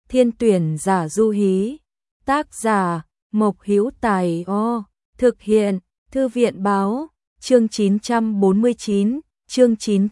Thiên tuyển giả du hí. Tác giả Mộc Hữu Tài. Thực hiện Thư viện báo. Chương 949, chương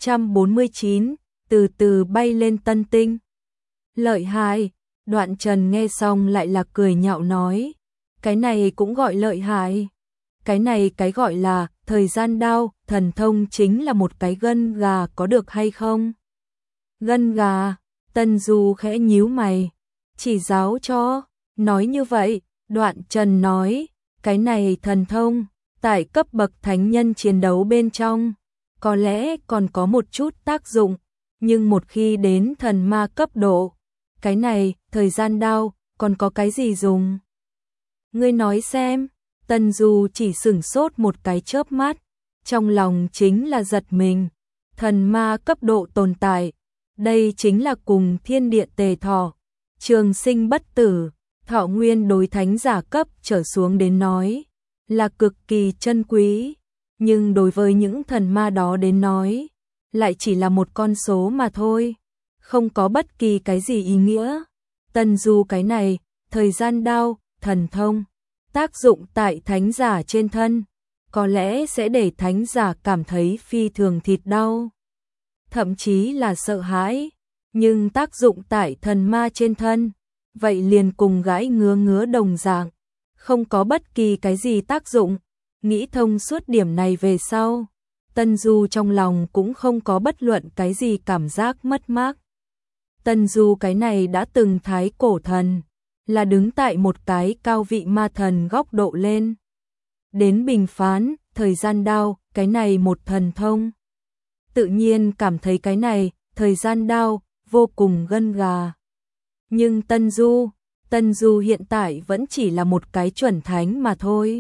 949, từ từ bay lên tân tinh. Lợi hại. Đoạn Trần nghe xong lại là cười nhạo nói, cái này cũng gọi lợi hại. Cái này cái gọi là thời gian đao, thần thông chính là một cái gân gà có được hay không? Gân gà. Tân Du khẽ nhíu mày, chỉ giáo cho. Nói như vậy, Đoạn Trần nói, cái này thần thông, tại cấp bậc thánh nhân chiến đấu bên trong, có lẽ còn có một chút tác dụng, nhưng một khi đến thần ma cấp độ, cái này, thời gian đao, còn có cái gì dùng? Ngươi nói xem. Tân Du chỉ sửng sốt một cái chớp mắt, trong lòng chính là giật mình. Thần ma cấp độ tồn tại, đây chính là cùng thiên địa tề thọ, trường sinh bất tử, thọ nguyên đối thánh giả cấp trở xuống đến nói, là cực kỳ chân quý, nhưng đối với những thần ma đó đến nói, lại chỉ là một con số mà thôi, không có bất kỳ cái gì ý nghĩa. Tân Du cái này, thời gian đao, thần thông, tác dụng tại thánh giả trên thân, có lẽ sẽ để thánh giả cảm thấy phi thường thịt đau, thậm chí là sợ hãi, nhưng tác dụng tại thần ma trên thân, vậy liền cùng gãi ngứa đồng dạng, không có bất kỳ cái gì tác dụng. Nghĩ thông suốt điểm này về sau, Tân Du trong lòng cũng không có bất luận cái gì cảm giác mất mát. Tân Du cái này đã từng thái cổ thần, là đứng tại một cái cao vị ma thần góc độ lên. Đến bình phán, thời gian đao, cái này một thần thông. Tự nhiên cảm thấy cái này, thời gian đao, vô cùng gân gà. Nhưng Tân Du hiện tại vẫn chỉ là một cái chuẩn thánh mà thôi.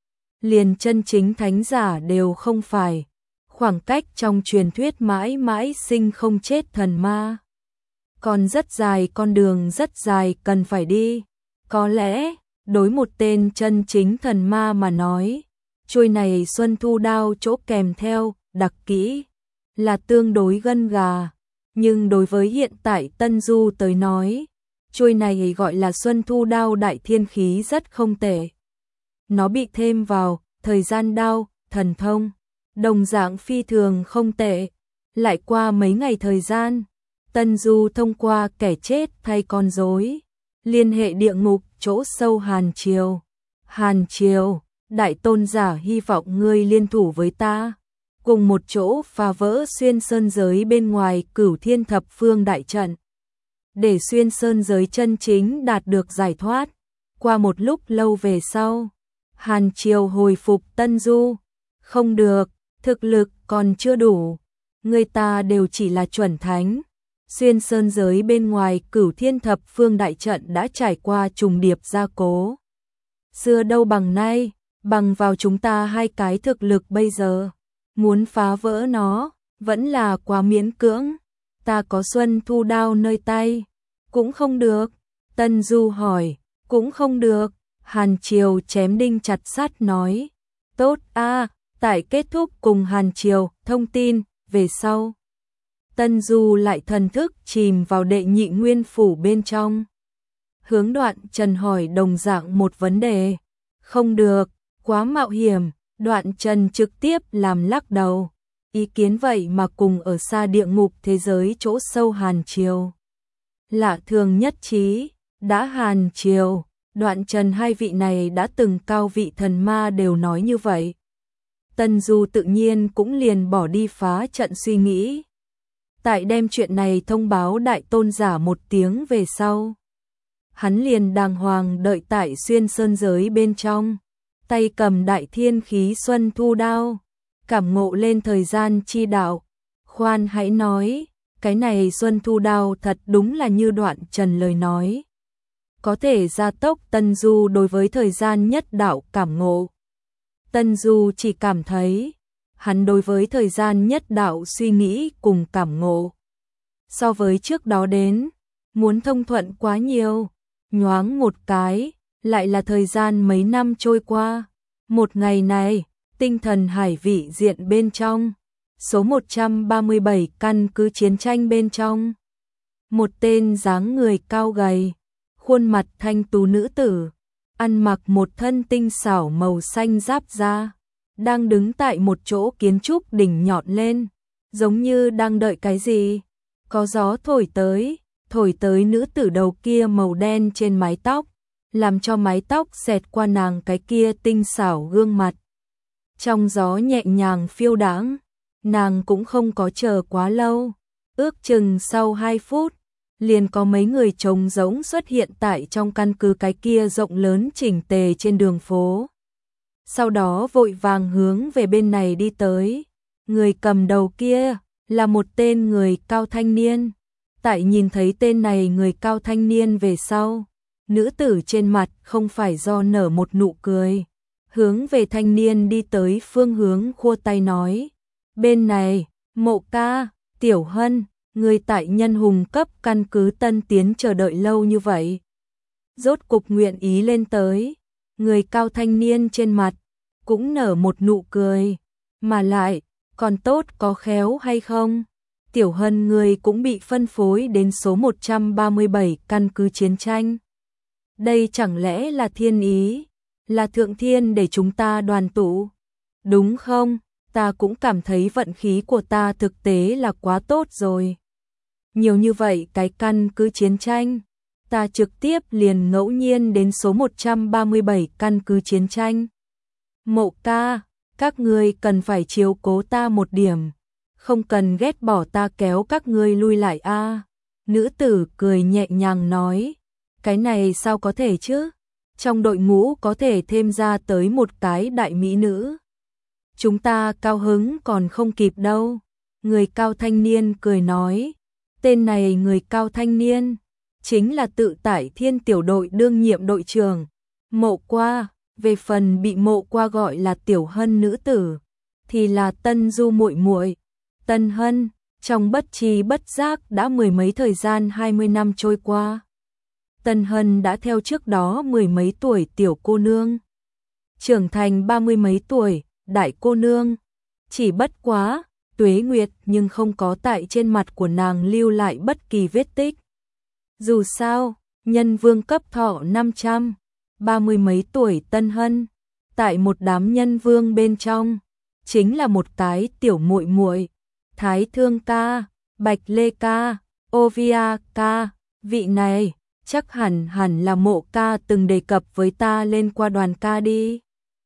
Liền chân chính thánh giả đều không phải. Khoảng cách trong truyền thuyết mãi mãi sinh không chết thần ma. Còn rất dài, con đường rất dài cần phải đi. Có lẽ, đối một tên chân chính thần ma mà nói, chuôi này Xuân Thu đao chỗ kèm theo, đặc kỹ, là tương đối gân gà. Nhưng đối với hiện tại Tân Du tới nói, chuôi này gọi là Xuân Thu đao đại thiên khí rất không tệ. Nó bị thêm vào, thời gian đao, thần thông, đồng dạng phi thường không tệ. Lại qua mấy ngày thời gian, Tân Du thông qua kẻ chết thay con rối, liên hệ địa ngục chỗ sâu Hàn Triều. Hàn Triều, đại tôn giả hy vọng ngươi liên thủ với ta, cùng một chỗ phá vỡ xuyên sơn giới bên ngoài Cửu Thiên Thập Phương đại trận, để xuyên sơn giới chân chính đạt được giải thoát. Qua một lúc lâu về sau, Hàn Triều hồi phục Tân Du. Không được, thực lực còn chưa đủ, người ta đều chỉ là chuẩn thánh. Xuyên sơn giới bên ngoài Cửu Thiên Thập Phương đại trận đã trải qua trùng điệp gia cố. Xưa đâu bằng nay, bằng vào chúng ta hai cái thực lực bây giờ, muốn phá vỡ nó, vẫn là quá miễn cưỡng. Ta có Xuân Thu đao nơi tay, cũng không được. Tân Du hỏi, cũng không được. Hàn Triều chém đinh chặt sắt nói, tốt a. Tại kết thúc cùng Hàn Triều thông tin về sau, Tân Du lại thần thức chìm vào đệ nhị nguyên phủ bên trong. Hướng Đoạn Trần hỏi đồng dạng một vấn đề. Không được, quá mạo hiểm. Đoạn Trần trực tiếp làm lắc đầu. Ý kiến vậy mà cùng ở xa địa ngục thế giới chỗ sâu Hàn Triều lạ thường nhất trí. Đã Hàn Triều, Đoạn Trần hai vị này đã từng cao vị thần ma đều nói như vậy, Tân Du tự nhiên cũng liền bỏ đi phá trận suy nghĩ. Tại đem chuyện này thông báo đại tôn giả một tiếng về sau, hắn liền đàng hoàng đợi tại xuyên sơn giới bên trong, tay cầm đại thiên khí Xuân Thu đao, cảm ngộ lên thời gian chi đạo. Khoan hãy nói, cái này Xuân Thu đao thật đúng là như Đoạn Trần lời nói, có thể gia tốc Tân Du đối với thời gian nhất đạo cảm ngộ. Tân Du chỉ cảm thấy, hắn đối với thời gian nhất đạo suy nghĩ cùng cảm ngộ, so với trước đó đến, muốn thông thuận quá nhiều. Nhoáng một cái, lại là thời gian mấy năm trôi qua. Một ngày này, tinh thần hải vị diện bên trong, số 137 căn cứ chiến tranh bên trong, một tên dáng người cao gầy, khuôn mặt thanh tú nữ tử, ăn mặc một thân tinh xảo màu xanh giáp da, đang đứng tại một chỗ kiến trúc đỉnh nhọn lên, giống như đang đợi cái gì. Có gió thổi tới nữ tử đầu kia màu đen trên mái tóc, làm cho mái tóc xẹt qua nàng cái kia tinh xảo gương mặt. Trong gió nhẹ nhàng phiêu đãng, nàng cũng không có chờ quá lâu, ước chừng sau 2 phút, liền có mấy người trống rỗng xuất hiện tại trong căn cứ cái kia rộng lớn chỉnh tề trên đường phố. Sau đó vội vàng hướng về bên này đi tới, người cầm đầu kia là một tên người cao thanh niên. Tại nhìn thấy tên này người cao thanh niên về sau, nữ tử trên mặt không phải do nở một nụ cười, hướng về thanh niên đi tới phương hướng khua tay nói, bên này, Mộ ca, Tiểu Hân, người tại Nhân Hùng cấp căn cứ Tân Tiến chờ đợi lâu như vậy. Rốt cục nguyện ý lên tới, người cao thanh niên trên mặt cũng nở một nụ cười, mà lại, còn tốt có khéo hay không? Tiểu Hân người cũng bị phân phối đến số 137 căn cứ chiến tranh. Đây chẳng lẽ là thiên ý, là thượng thiên để chúng ta đoàn tụ, đúng không? Ta cũng cảm thấy vận khí của ta thực tế là quá tốt rồi. Nhiều như vậy cái căn cứ chiến tranh, ta trực tiếp liền ngẫu nhiên đến số 137 căn cứ chiến tranh. Mộ ca, các ngươi cần phải chiếu cố ta một điểm, không cần ghét bỏ ta kéo các ngươi lui lại a. Nữ tử cười nhẹ nhàng nói, cái này sao có thể chứ? Trong đội ngũ có thể thêm ra tới một cái đại mỹ nữ. Chúng ta cao hứng còn không kịp đâu. Người cao thanh niên cười nói, tên này người cao thanh niên, chính là tự tại Thiên tiểu đội đương nhiệm đội trưởng, Mộ Qua. Về phần bị Mộ Qua gọi là Tiểu Hân nữ tử, thì là Tân Du muội muội. Tân Hân, trong bất tri bất giác đã mười mấy thời gian 20 năm trôi qua. Tân Hân đã theo trước đó mười mấy tuổi tiểu cô nương, trưởng thành 30 mấy tuổi, đại cô nương. Chỉ bất quá, tuế nguyệt nhưng không có tại trên mặt của nàng lưu lại bất kỳ vết tích. Dù sao, nhân vương cấp thọ 500, 30 mấy tuổi Tân Hân, tại một đám nhân vương bên trong, chính là một cái tiểu muội muội. Thái Thương ca, Bạch Lê ca, Ovia ca, vị này chắc hẳn là Mộ ca từng đề cập với ta lên qua đoàn ca đi.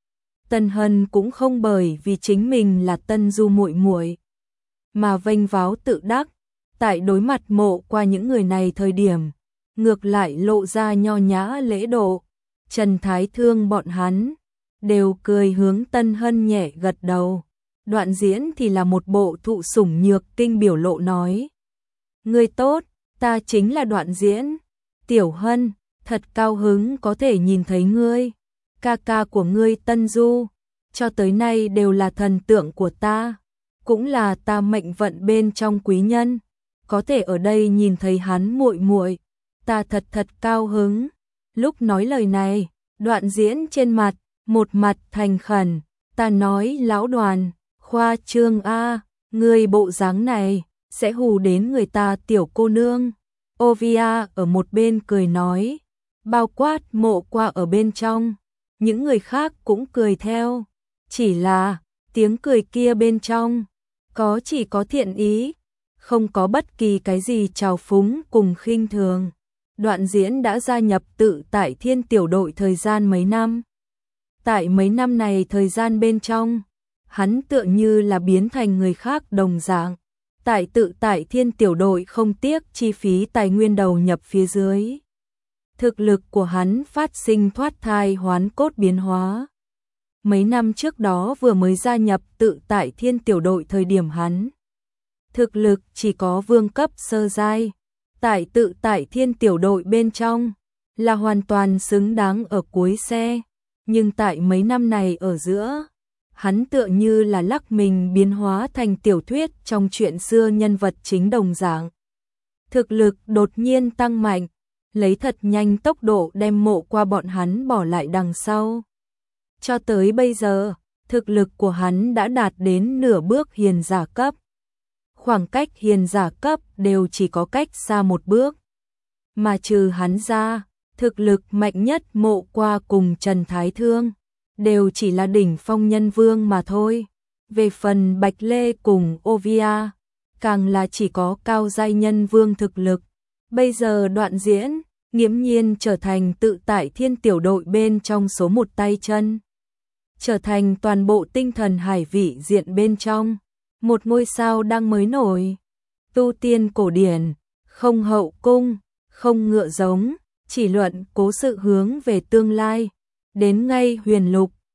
Tân Hân cũng không bởi vì chính mình là Tân Du muội muội mà vênh váo tự đắc, tại đối mặt Mộ Qua những người này thời điểm, ngược lại lộ ra nho nhã lễ độ. Trần Thái Thương bọn hắn đều cười hướng Tân Hân nhẹ gật đầu. Đoạn Diễn thì là một bộ thụ sủng nhược kinh biểu lộ nói, ngươi tốt, ta chính là Đoạn Diễn. Tiểu Hân, thật cao hứng có thể nhìn thấy ngươi. Ca ca của ngươi Tân Du, cho tới nay đều là thần tượng của ta, cũng là ta mệnh vận bên trong quý nhân, có thể ở đây nhìn thấy hắn muội muội, ta thật cao hứng. Lúc nói lời này, Đoạn Diễn trên mặt một mặt thành khẩn, ta nói lão Đoàn, khoa trương a, ngươi bộ dáng này sẽ hù đến người ta tiểu cô nương. Ovia ở một bên cười nói, bao quát Mộ Qua ở bên trong, những người khác cũng cười theo, chỉ là tiếng cười kia bên trong chỉ có thiện ý, không có bất kỳ cái gì trào phúng cùng khinh thường. Đoạn Diễn đã gia nhập tự tại Thiên tiểu đội thời gian mấy năm. Tại mấy năm này thời gian bên trong, hắn tựa như là biến thành người khác đồng dạng. Tại tự tại Thiên tiểu đội không tiếc chi phí tài nguyên đầu nhập phía dưới. Thực lực của hắn phát sinh thoát thai hoán cốt biến hóa. Mấy năm trước đó vừa mới gia nhập tự tại Thiên tiểu đội thời điểm hắn thực lực chỉ có vương cấp sơ giai. Tại tự tại Thiên tiểu đội bên trong là hoàn toàn xứng đáng ở cuối xe, nhưng tại mấy năm này ở giữa, hắn tựa như là lắc mình biến hóa thành tiểu thuyết trong chuyện xưa nhân vật chính đồng dạng. Thực lực đột nhiên tăng mạnh, lấy thật nhanh tốc độ đem Mộ Qua bọn hắn bỏ lại đằng sau. Cho tới bây giờ, thực lực của hắn đã đạt đến nửa bước hiền giả cấp. Khoảng cách hiền giả cấp đều chỉ có cách xa một bước. Mà trừ hắn ra, Thực lực mạnh nhất Mộ Qua cùng Trần Thái Thương đều chỉ là đỉnh phong nhân vương mà thôi. Về phần Bạch Lê cùng Ovia, càng là chỉ có cao giai nhân vương thực lực. Bây giờ Đoạn Diễn nghiễm nhiên trở thành tự tại thiên tiểu đội bên trong số một tay chân. Trở thành toàn bộ tinh thần hải vị diện bên trong một ngôi sao đang mới nổi. Tu tiên cổ điển, không hậu cung, không ngựa giống, chỉ luận cố sự hướng về tương lai. Đến ngay huyền lục,